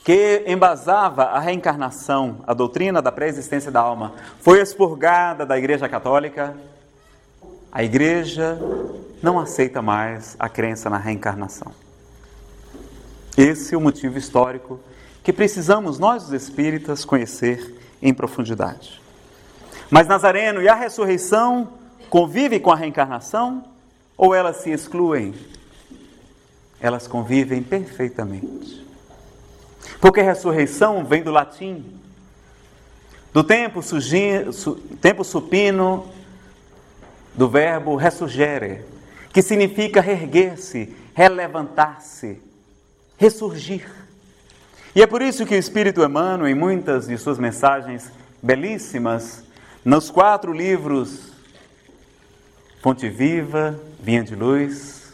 que embasava a reencarnação, a doutrina da pré-existência da alma, foi expurgada da Igreja Católica, a Igreja não aceita mais a crença na reencarnação. Esse é o motivo histórico que precisamos nós, os espíritas, conhecer em profundidade. Mas Nazareno, e a ressurreição convive com a reencarnação ou elas se excluem? Elas convivem perfeitamente. Porque ressurreição vem do latim, do tempo supino do verbo ressurgere, que significa reerguer-se, relevantar-se, ressurgir. E é por isso que o Espírito Emmanuel, em muitas de suas mensagens belíssimas, nos 4 livros, Fonte Viva, Vinha de Luz,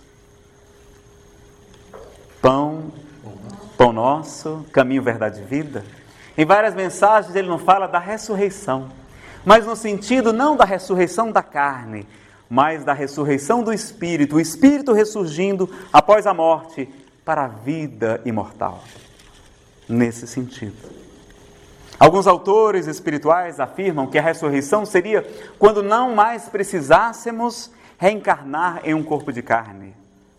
Pão Nosso, Caminho, Verdade e Vida, em várias mensagens ele não fala da ressurreição, mas no sentido não da ressurreição da carne, mas da ressurreição do Espírito, o Espírito ressurgindo após a morte para a vida imortal. Nesse sentido. Alguns autores espirituais afirmam que a ressurreição seria quando não mais precisássemos reencarnar em um corpo de carne.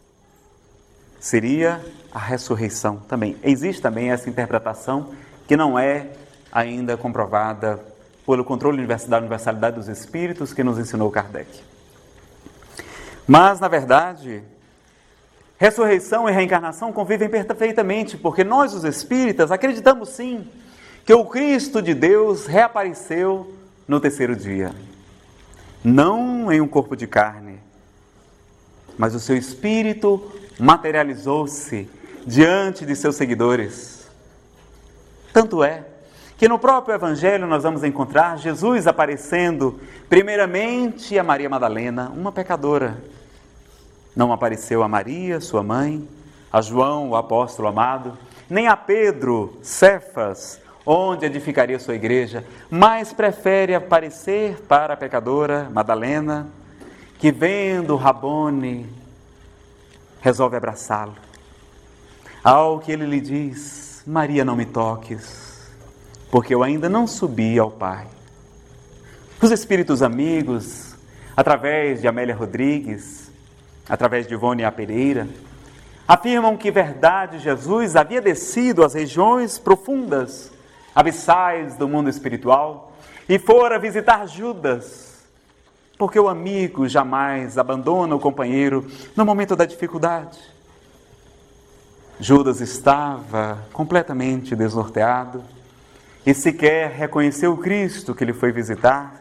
Seria a ressurreição também. Existe também essa interpretação que não é ainda comprovada pelo controle da universalidade dos espíritos que nos ensinou Kardec. Mas, na verdade, ressurreição e reencarnação convivem perfeitamente, porque nós, os espíritas, acreditamos sim que o Cristo de Deus reapareceu no 3º dia. Não em um corpo de carne, mas o seu espírito materializou-se diante de seus seguidores. Tanto é que no próprio Evangelho nós vamos encontrar Jesus aparecendo primeiramente a Maria Madalena, uma pecadora. Não apareceu a Maria, sua mãe, a João, o apóstolo amado, nem a Pedro, Cefas, onde edificaria sua igreja, mas prefere aparecer para a pecadora Madalena, que vendo Rabone, resolve abraçá-lo. Ao que ele lhe diz: Maria, não me toques, porque eu ainda não subi ao Pai. Os espíritos amigos, através de Amélia Rodrigues, através de Ivone A. Pereira, afirmam que verdade Jesus havia descido às regiões profundas, abissais do mundo espiritual, e fora visitar Judas, porque o amigo jamais abandona o companheiro no momento da dificuldade. Judas estava completamente desnorteado e sequer reconheceu o Cristo que lhe foi visitar,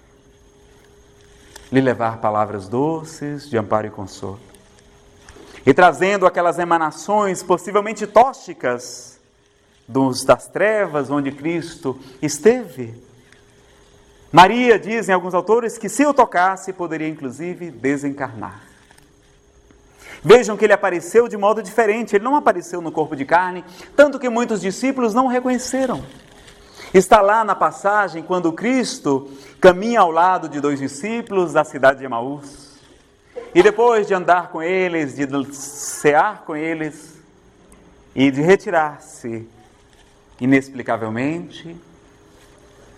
lhe levar palavras doces de amparo e consolo. E trazendo aquelas emanações possivelmente tóxicas das trevas onde Cristo esteve. Maria, dizem alguns autores, que se o tocasse poderia inclusive desencarnar. Vejam que ele apareceu de modo diferente, ele não apareceu no corpo de carne, tanto que muitos discípulos não o reconheceram. Está lá na passagem quando Cristo caminha ao lado de 2 discípulos da cidade de Emaús. E depois de andar com eles, de cear com eles e de retirar-se inexplicavelmente,